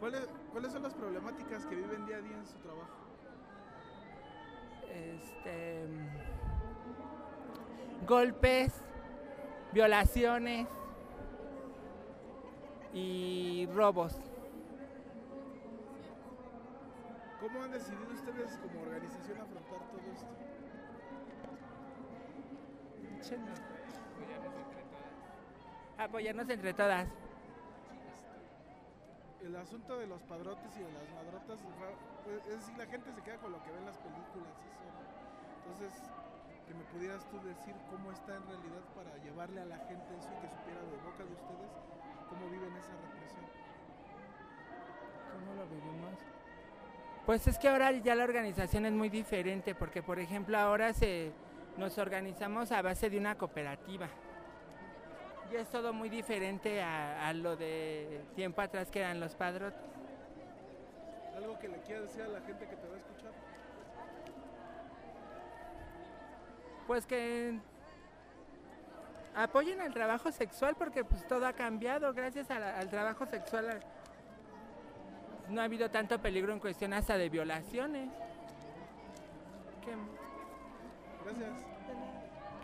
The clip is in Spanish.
¿Cuáles son las problemáticas que viven día a día en su trabajo? Este, golpes, violaciones y robos. ¿Cómo han decidido ustedes como organización afrontar todo esto? Apoyarnos entre todas. El asunto de los padrotes y de las madrotas, pues, es decir, la gente se queda con lo que ve en las películas, eso, ¿no? Entonces, que me pudieras tú decir cómo está en realidad para llevarle a la gente eso y que supiera de boca de ustedes cómo viven esa represión. ¿Cómo lo vivimos? Pues es que ahora ya la organización es muy diferente porque, por ejemplo, nos organizamos a base de una cooperativa. Ya es todo muy diferente a lo de tiempo atrás que eran los padrotes. ¿Algo que le quieras decir a la gente que te va a escuchar? Pues que apoyen al trabajo sexual porque pues todo ha cambiado gracias al trabajo sexual. No ha habido tanto peligro en cuestión hasta de violaciones. ¿Qué? Gracias.